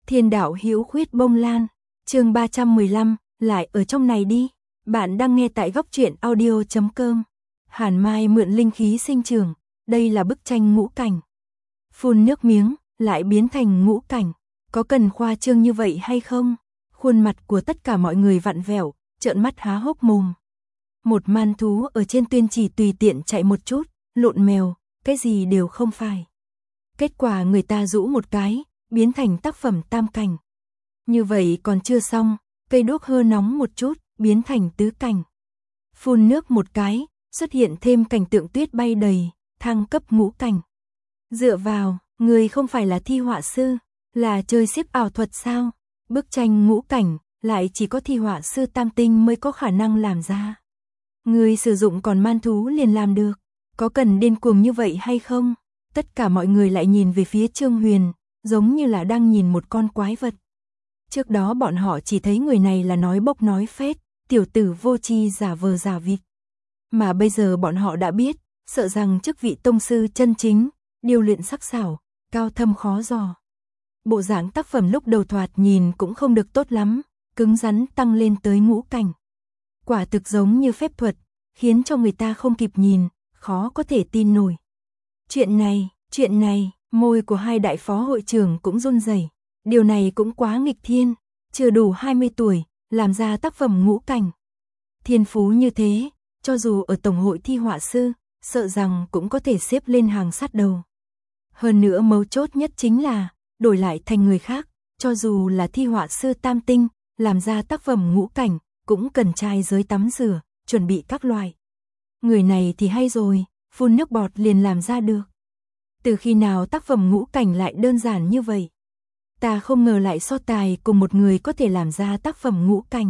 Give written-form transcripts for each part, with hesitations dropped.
Thiên đạo hữu khuyết bông lan, chương 315, lại ở trong này đi. Bạn đang nghe tại góc truyện audio.com. Hàn Mai mượn linh khí sinh trưởng, đây là bức tranh ngũ cảnh. Phun nước miếng, lại biến thành ngũ cảnh, có cần khoa trương như vậy hay không? Khuôn mặt của tất cả mọi người vặn vẹo, trợn mắt há hốc mồm. Một man thú ở trên tuyên chỉ tùy tiện chạy một chút, lộn mèo, cái gì đều không phải. Kết quả người ta rũ một cái, biến thành tác phẩm tam cảnh. Như vậy còn chưa xong, cây đuốc hơ nóng một chút, biến thành tứ cảnh. Phun nước một cái, xuất hiện thêm cảnh tượng tuyết bay đầy, thăng cấp ngũ cảnh. Dựa vào, người không phải là thi họa sư, là chơi xếp ảo thuật sao? Bức tranh ngũ cảnh, lại chỉ có thi họa sư tam tinh mới có khả năng làm ra. Người sử dụng còn man thú liền làm được, có cần điên cuồng như vậy hay không? Tất cả mọi người lại nhìn về phía Trương Huyền, giống như là đang nhìn một con quái vật. Trước đó bọn họ chỉ thấy người này là nói bốc nói phét, tiểu tử vô tri giả vờ giả vịt. Mà bây giờ bọn họ đã biết, sợ rằng chức vị tông sư chân chính, điều luyện sắc sảo, cao thâm khó dò. Bộ dáng tác phẩm lúc đầu thoạt nhìn cũng không được tốt lắm, cứng rắn tăng lên tới ngũ cảnh. Quả thực giống như phép thuật, khiến cho người ta không kịp nhìn, khó có thể tin nổi. Chuyện này, môi của hai đại phó hội trưởng cũng run rẩy. Điều này cũng quá nghịch thiên, chưa đủ 20 tuổi, làm ra tác phẩm ngũ cảnh. Thiên phú như thế, cho dù ở Tổng hội thi họa sư, sợ rằng cũng có thể xếp lên hàng sát đầu. Hơn nữa mấu chốt nhất chính là, đổi lại thành người khác, cho dù là thi họa sư tam tinh, làm ra tác phẩm ngũ cảnh, cũng cần trai giới tắm rửa, chuẩn bị các loại. Người này thì hay rồi, phun nước bọt liền làm ra được. Từ khi nào tác phẩm ngũ cảnh lại đơn giản như vậy? Ta không ngờ lại so tài cùng một người có thể làm ra tác phẩm ngũ cảnh.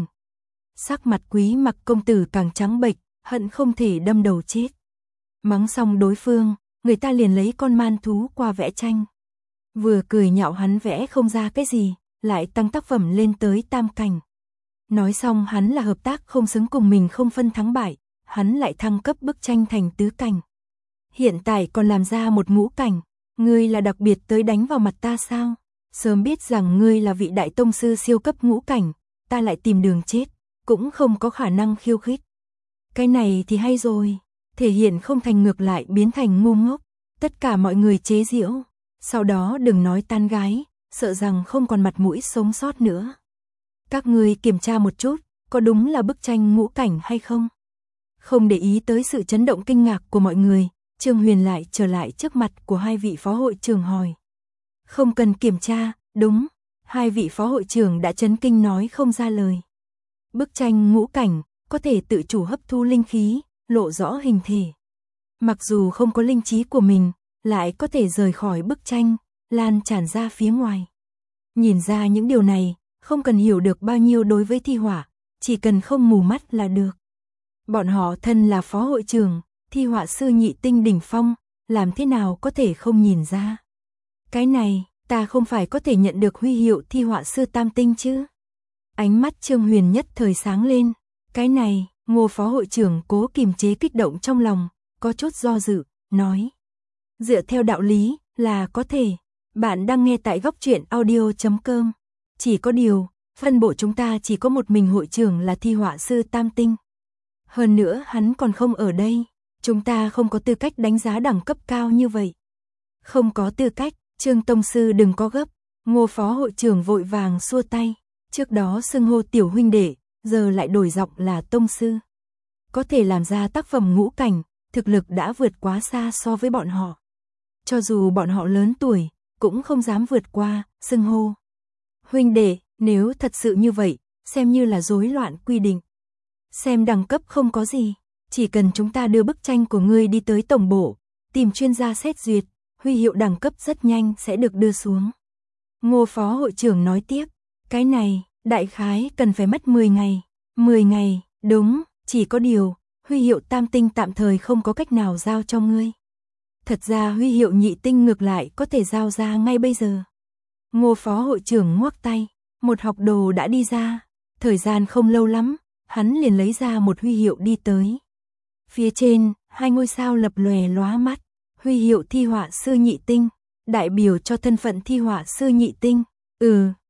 Sắc mặt Quý Mặc công tử càng trắng bệch, hận không thể đâm đầu chết. Mắng xong đối phương, người ta liền lấy con man thú qua vẽ tranh. Vừa cười nhạo hắn vẽ không ra cái gì, lại tăng tác phẩm lên tới tam cảnh. Nói xong hắn là hợp tác không xứng cùng mình không phân thắng bại, hắn lại thăng cấp bức tranh thành tứ cảnh. Hiện tại còn làm ra một ngũ cảnh, ngươi là đặc biệt tới đánh vào mặt ta sao? Sớm biết rằng ngươi là vị đại tông sư siêu cấp ngũ cảnh, ta lại tìm đường chết, cũng không có khả năng khiêu khích. Cái này thì hay rồi, thể hiện không thành ngược lại biến thành ngu ngốc, tất cả mọi người chế giễu, sau đó đừng nói tan gái, sợ rằng không còn mặt mũi sống sót nữa. Các ngươi kiểm tra một chút, có đúng là bức tranh ngũ cảnh hay không? Không để ý tới sự chấn động kinh ngạc của mọi người, Trương Huyền lại trở lại trước mặt của hai vị phó hội trưởng hỏi. Không cần kiểm tra, đúng, hai vị phó hội trưởng đã chấn kinh nói không ra lời. Bức tranh ngũ cảnh, có thể tự chủ hấp thu linh khí, lộ rõ hình thể. Mặc dù không có linh trí của mình, lại có thể rời khỏi bức tranh, lan tràn ra phía ngoài. Nhìn ra những điều này, không cần hiểu được bao nhiêu đối với thi họa, chỉ cần không mù mắt là được. Bọn họ thân là phó hội trưởng, thi họa sư nhị tinh đỉnh phong, làm thế nào có thể không nhìn ra. Cái này, ta không phải có thể nhận được huy hiệu thi họa sư tam tinh chứ? Ánh mắt Trương Huyền nhất thời sáng lên. Cái này, Ngô phó hội trưởng cố kiềm chế kích động trong lòng, có chút do dự, nói. Dựa theo đạo lý, là có thể. Bạn đang nghe tại góc truyện audio.com. Chỉ có điều, phân bộ chúng ta chỉ có một mình hội trưởng là thi họa sư tam tinh. Hơn nữa hắn còn không ở đây, chúng ta không có tư cách đánh giá đẳng cấp cao như vậy. Không có tư cách, Trương tông sư đừng có gấp, Ngô phó hội trưởng vội vàng xua tay, trước đó xưng hô tiểu huynh đệ, giờ lại đổi giọng là tông sư. Có thể làm ra tác phẩm ngũ cảnh, thực lực đã vượt quá xa so với bọn họ. Cho dù bọn họ lớn tuổi, cũng không dám vượt qua, xưng hô. Huynh đệ, nếu thật sự như vậy, xem như là rối loạn quy định. Xem đẳng cấp không có gì, chỉ cần chúng ta đưa bức tranh của ngươi đi tới tổng bộ, tìm chuyên gia xét duyệt, huy hiệu đẳng cấp rất nhanh sẽ được đưa xuống. Ngô phó hội trưởng nói tiếp, cái này, đại khái cần phải mất 10 ngày. 10 ngày, đúng, chỉ có điều, huy hiệu tam tinh tạm thời không có cách nào giao cho ngươi. Thật ra huy hiệu nhị tinh ngược lại có thể giao ra ngay bây giờ. Ngô phó hội trưởng ngoắc tay, một học đồ đã đi ra, thời gian không lâu lắm, hắn liền lấy ra một huy hiệu đi tới. Phía trên, hai ngôi sao lập lòe lóa mắt, huy hiệu thi họa sư nhị tinh, đại biểu cho thân phận thi họa sư nhị tinh.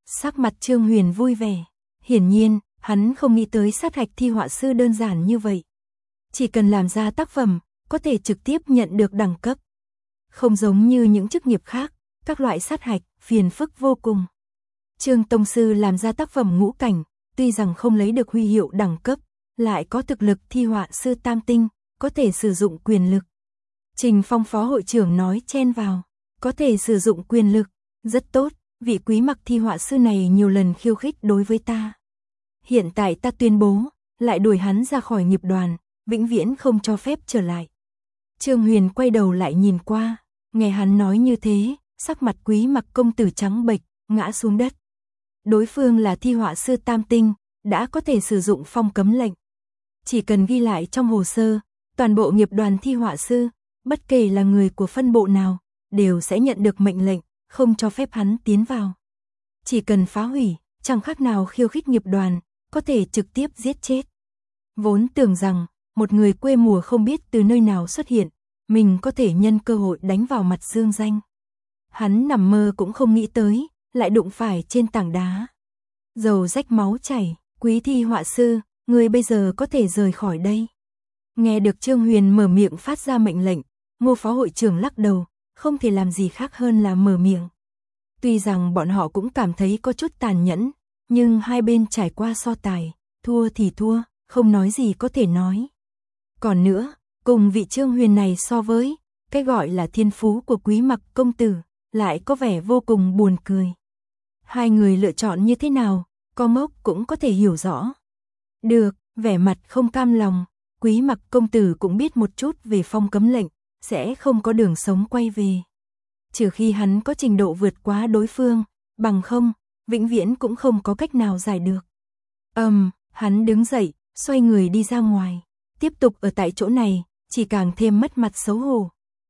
Sắc mặt Trương Huyền vui vẻ. Hiển nhiên, hắn không nghĩ tới sát hạch thi họa sư đơn giản như vậy. Chỉ cần làm ra tác phẩm, có thể trực tiếp nhận được đẳng cấp. Không giống như những chức nghiệp khác, các loại sát hạch, phiền phức vô cùng. Trương tông sư làm ra tác phẩm ngũ cảnh, tuy rằng không lấy được huy hiệu đẳng cấp, lại có thực lực thi họa sư tam tinh, có thể sử dụng quyền lực. Trình Phong phó hội trưởng nói chen vào, có thể sử dụng quyền lực, rất tốt, vị Quý Mặc thi họa sư này nhiều lần khiêu khích đối với ta. Hiện tại ta tuyên bố, lại đuổi hắn ra khỏi nghiệp đoàn, vĩnh viễn không cho phép trở lại. Trương Huyền quay đầu lại nhìn qua, nghe hắn nói như thế, sắc mặt Quý Mặc công tử trắng bệch, ngã xuống đất. Đối phương là thi họa sư tam tinh, đã có thể sử dụng phong cấm lệnh. Chỉ cần ghi lại trong hồ sơ, toàn bộ nghiệp đoàn thi họa sư, bất kể là người của phân bộ nào, đều sẽ nhận được mệnh lệnh, không cho phép hắn tiến vào. Chỉ cần phá hủy, chẳng khác nào khiêu khích nghiệp đoàn, có thể trực tiếp giết chết. Vốn tưởng rằng, một người quê mùa không biết từ nơi nào xuất hiện, mình có thể nhân cơ hội đánh vào mặt Dương Danh. Hắn nằm mơ cũng không nghĩ tới, lại đụng phải trên tảng đá. Dầu rách máu chảy, Quý thi họa sư, người bây giờ có thể rời khỏi đây. Nghe được Trương Huyền mở miệng phát ra mệnh lệnh, Ngô phó hội trưởng lắc đầu, không thể làm gì khác hơn là mở miệng. Tuy rằng bọn họ cũng cảm thấy có chút tàn nhẫn, nhưng hai bên trải qua so tài, thua thì thua, không nói gì có thể nói. Còn nữa, cùng vị Trương Huyền này so với, cái gọi là thiên phú của Quý Mặc công tử, lại có vẻ vô cùng buồn cười. Hai người lựa chọn như thế nào, có mốc cũng có thể hiểu rõ. Được, vẻ mặt không cam lòng, Quý Mặc công tử cũng biết một chút về phong cấm lệnh, sẽ không có đường sống quay về. Trừ khi hắn có trình độ vượt quá đối phương, bằng không, vĩnh viễn cũng không có cách nào giải được. Hắn đứng dậy, xoay người đi ra ngoài, tiếp tục ở tại chỗ này, chỉ càng thêm mất mặt xấu hổ.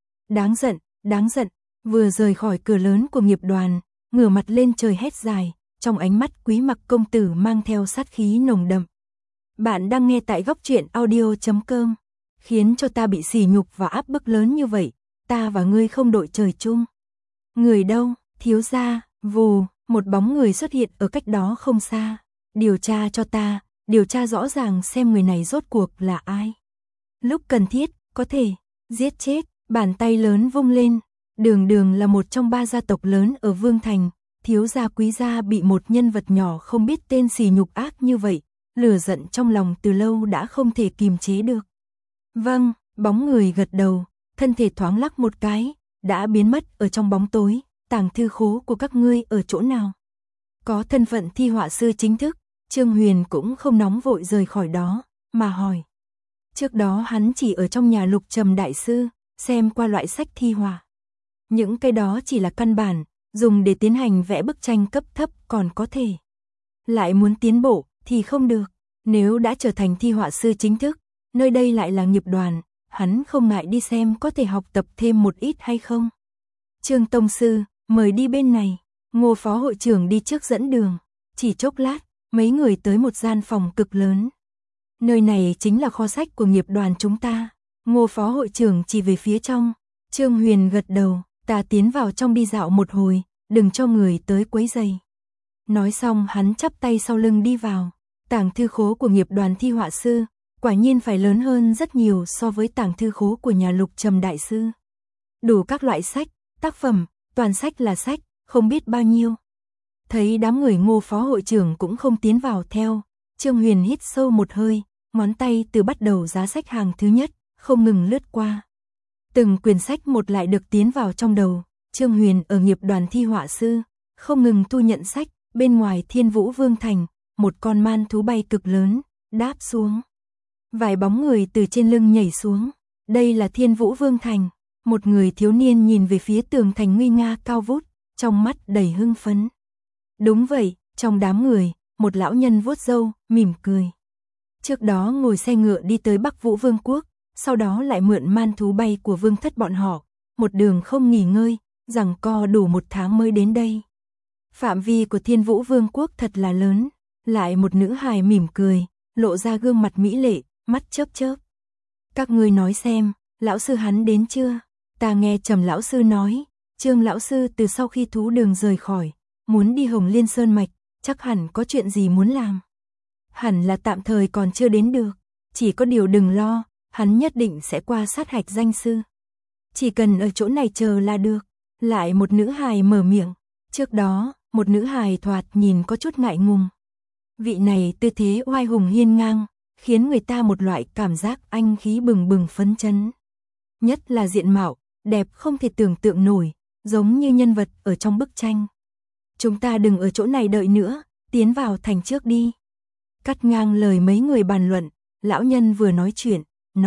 Đáng giận, vừa rời khỏi cửa lớn của nghiệp đoàn, ngửa mặt lên trời hét dài, trong ánh mắt Quý Mặc công tử mang theo sát khí nồng đậm. Bạn đang nghe tại góc truyện audio.com, khiến cho ta bị sỉ nhục và áp bức lớn như vậy, ta và ngươi không đội trời chung. Người đâu, thiếu gia, vù, một bóng người xuất hiện ở cách đó không xa. Điều tra cho ta, điều tra rõ ràng xem người này rốt cuộc là ai. Lúc cần thiết, có thể giết chết, bàn tay lớn vung lên. Đường là một trong 3 gia tộc lớn ở Vương Thành, thiếu gia Quý gia bị một nhân vật nhỏ không biết tên sỉ nhục ác như vậy, lửa giận trong lòng từ lâu đã không thể kìm chế được. Vâng, bóng người gật đầu, thân thể thoáng lắc một cái, đã biến mất ở trong bóng tối. Tàng thư khố của các ngươi ở chỗ nào? Có thân phận thi họa sư chính thức, Trương Huyền cũng không nóng vội rời khỏi đó, mà hỏi. Trước đó hắn chỉ ở trong nhà Lục Trầm đại sư, xem qua loại sách thi họa. Những cái đó chỉ là căn bản, dùng để tiến hành vẽ bức tranh cấp thấp còn có thể. Lại muốn tiến bộ thì không được, nếu đã trở thành thi họa sư chính thức, nơi đây lại là nghiệp đoàn, hắn không ngại đi xem có thể học tập thêm một ít hay không. Trương tông sư, mời đi bên này. Ngô phó hội trưởng đi trước dẫn đường. Chỉ chốc lát, mấy người tới một gian phòng cực lớn. Nơi này chính là kho sách của nghiệp đoàn chúng ta. Ngô phó hội trưởng chỉ về phía trong. Trương Huyền gật đầu, ta tiến vào trong đi dạo một hồi, đừng cho người tới quấy rầy. Nói xong hắn chắp tay sau lưng đi vào. Tàng thư khố của nghiệp đoàn thi họa sư, quả nhiên phải lớn hơn rất nhiều so với tàng thư khố của nhà Lục Trầm đại sư. Đủ các loại sách, tác phẩm, toàn sách là sách, không biết bao nhiêu. Thấy đám người Ngô phó hội trưởng cũng không tiến vào theo, Trương Huyền hít sâu một hơi, ngón tay từ bắt đầu giá sách hàng thứ nhất, không ngừng lướt qua. Từng quyển sách một lại được tiến vào trong đầu, Trương Huyền ở nghiệp đoàn thi họa sư, không ngừng thu nhận sách, bên ngoài Thiên Vũ Vương Thành, một con man thú bay cực lớn, đáp xuống. Vài bóng người từ trên lưng nhảy xuống, đây là Thiên Vũ Vương Thành. Một người thiếu niên nhìn về phía tường thành nguy nga cao vút, trong mắt đầy hưng phấn. Đúng vậy, trong đám người, một lão nhân vuốt râu, mỉm cười. Trước đó ngồi xe ngựa đi tới Bắc Vũ Vương quốc, sau đó lại mượn man thú bay của vương thất bọn họ, một đường không nghỉ ngơi, giằng co đủ 1 tháng mới đến đây. Phạm vi của Thiên Vũ Vương quốc thật là lớn, lại một nữ hài mỉm cười, lộ ra gương mặt mỹ lệ, mắt chớp chớp. Các ngươi nói xem, lão sư hắn đến chưa? Ta nghe Trầm lão sư nói, Trương lão sư từ sau khi thú đường rời khỏi, muốn đi Hồng Liên Sơn Mạch, chắc hẳn có chuyện gì muốn làm. Hẳn là tạm thời còn chưa đến được, chỉ có điều đừng lo, hắn nhất định sẽ qua sát hạch danh sư. Chỉ cần ở chỗ này chờ là được. Lại một nữ hài mở miệng, trước đó, một nữ hài thoạt nhìn có chút ngại ngùng. Vị này tư thế oai hùng hiên ngang, khiến người ta một loại cảm giác anh khí bừng bừng phấn chấn. Nhất là diện mạo, đẹp không thể tưởng tượng nổi, giống như nhân vật ở trong bức tranh. Chúng ta đừng ở chỗ này đợi nữa, tiến vào thành trước đi. Cắt ngang lời mấy người bàn luận, lão nhân vừa nói chuyện,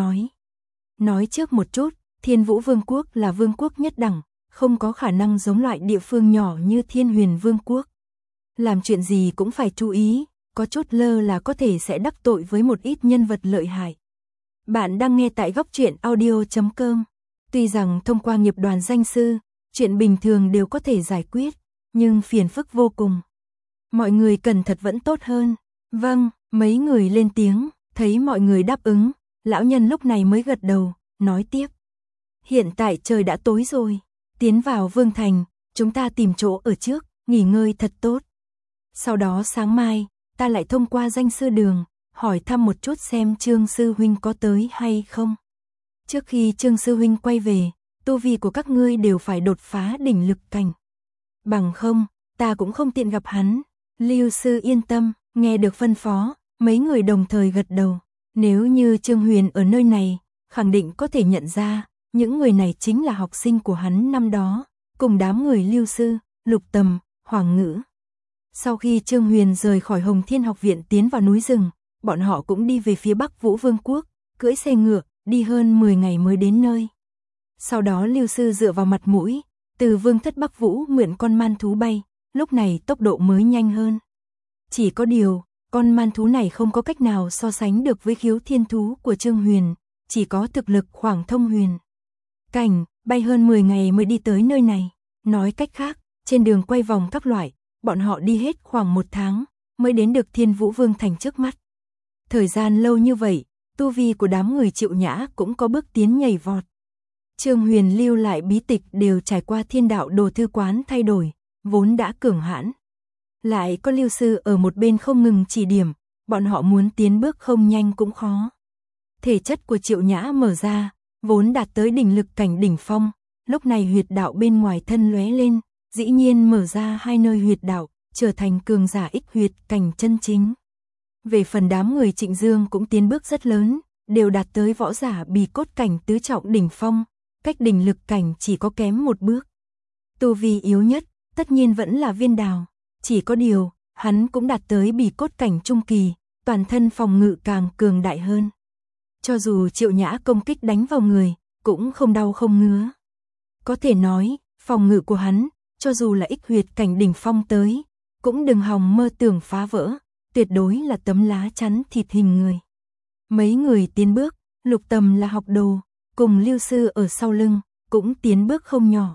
nói trước một chút, Thiên Vũ Vương quốc là vương quốc nhất đẳng, không có khả năng giống loại địa phương nhỏ như Thiên Huyền Vương quốc. Làm chuyện gì cũng phải chú ý, có chút lơ là có thể sẽ đắc tội với một ít nhân vật lợi hại. Bạn đang nghe tại Góc Truyện Audio.com. Tuy rằng thông qua nghiệp đoàn danh sư, chuyện bình thường đều có thể giải quyết, nhưng phiền phức vô cùng. Mọi người cẩn thận vẫn tốt hơn. Vâng, mấy người lên tiếng, thấy mọi người đáp ứng, lão nhân lúc này mới gật đầu, nói tiếp. Hiện tại trời đã tối rồi, tiến vào Vương Thành, chúng ta tìm chỗ ở trước, nghỉ ngơi thật tốt. Sau đó sáng mai, ta lại thông qua danh sư đường, hỏi thăm một chút xem Trương sư huynh có tới hay không. Trước khi Trương sư huynh quay về, tu vi của các ngươi đều phải đột phá đỉnh lực cảnh. Bằng không, ta cũng không tiện gặp hắn. Lưu sư yên tâm, nghe được phân phó, mấy người đồng thời gật đầu. Nếu như Trương Huyền ở nơi này, khẳng định có thể nhận ra, những người này chính là học sinh của hắn năm đó, cùng đám người Lưu sư, Lục Tầm, Hoàng Ngữ. Sau khi Trương Huyền rời khỏi Hồng Thiên học viện tiến vào núi rừng, bọn họ cũng đi về phía Bắc Vũ Vương quốc, cưỡi xe ngựa, đi hơn 10 ngày mới đến nơi. Sau đó Lưu sư dựa vào mặt mũi, từ Vương thất Bắc Vũ mượn con man thú bay, lúc này tốc độ mới nhanh hơn. Chỉ có điều, con man thú này không có cách nào so sánh được với khiếu thiên thú của Trương Huyền, chỉ có thực lực khoảng thông huyền cảnh, bay hơn 10 ngày mới đi tới nơi này. Nói cách khác, trên đường quay vòng các loại, bọn họ đi hết khoảng 1 tháng, mới đến được Thiên Vũ Vương thành trước mắt. Thời gian lâu như vậy, tu vi của đám người Triệu Nhã cũng có bước tiến nhảy vọt. Trương Huyền lưu lại bí tịch đều trải qua Thiên Đạo Đồ Thư Quán thay đổi, vốn đã cường hãn. Lại có Lưu sư ở một bên không ngừng chỉ điểm, bọn họ muốn tiến bước không nhanh cũng khó. Thể chất của Triệu Nhã mở ra, vốn đạt tới đỉnh lực cảnh đỉnh phong, lúc này huyệt đạo bên ngoài thân lóe lên, dĩ nhiên mở ra 2 nơi huyệt đạo, trở thành cường giả ích huyệt cảnh chân chính. Về phần đám người Trịnh Dương cũng tiến bước rất lớn, đều đạt tới võ giả bì cốt cảnh tứ trọng đỉnh phong, cách đỉnh lực cảnh chỉ có kém 1 bước. Tu vi yếu nhất, tất nhiên vẫn là Viên Đào, chỉ có điều, hắn cũng đạt tới bì cốt cảnh trung kỳ, toàn thân phòng ngự càng cường đại hơn. Cho dù Triệu Nhã công kích đánh vào người, cũng không đau không ngứa. Có thể nói, phòng ngự của hắn, cho dù là ích huyệt cảnh đỉnh phong tới, cũng đừng hòng mơ tưởng phá vỡ, tuyệt đối là tấm lá chắn thịt hình người. Mấy người tiến bước, Lục Tầm là học đồ, cùng Lưu sư ở sau lưng, cũng tiến bước không nhỏ.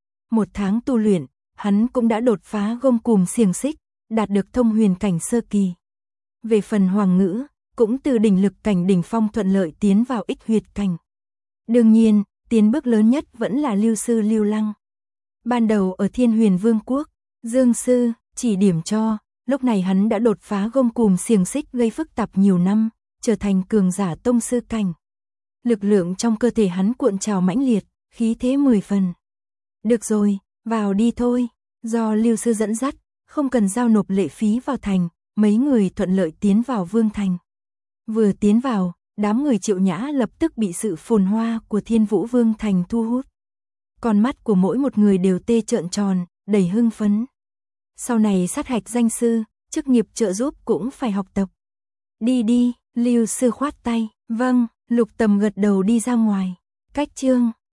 1 tháng tu luyện, hắn cũng đã đột phá gông cùm xiềng xích, đạt được thông huyền cảnh sơ kỳ. Về phần Hoàng Ngữ, cũng từ đỉnh lực cảnh đỉnh phong thuận lợi tiến vào ích huyệt cảnh. Đương nhiên, tiến bước lớn nhất vẫn là Lưu sư Lưu Lăng. Ban đầu ở Thiên Huyền Vương quốc, Dương sư chỉ điểm cho, lúc này hắn đã đột phá gông cùm xiềng xích gây phức tạp nhiều năm, trở thành cường giả tông sư cảnh. Lực lượng trong cơ thể hắn cuộn trào mãnh liệt, khí thế 10 phần. Được rồi, vào đi thôi. Do Lưu sư dẫn dắt, không cần giao nộp lệ phí vào thành, mấy người thuận lợi tiến vào Vương thành. Vừa tiến vào, đám người Triệu Nhã lập tức bị sự phồn hoa của Thiên Vũ Vương thành thu hút. Con mắt của mỗi một người đều tê trợn tròn, đầy hưng phấn. Sau này sát hạch danh sư, chức nghiệp trợ giúp cũng phải học tập. Đi đi, Lưu sư khoát tay. Vâng, Lục Tầm gật đầu đi ra ngoài. Cách chương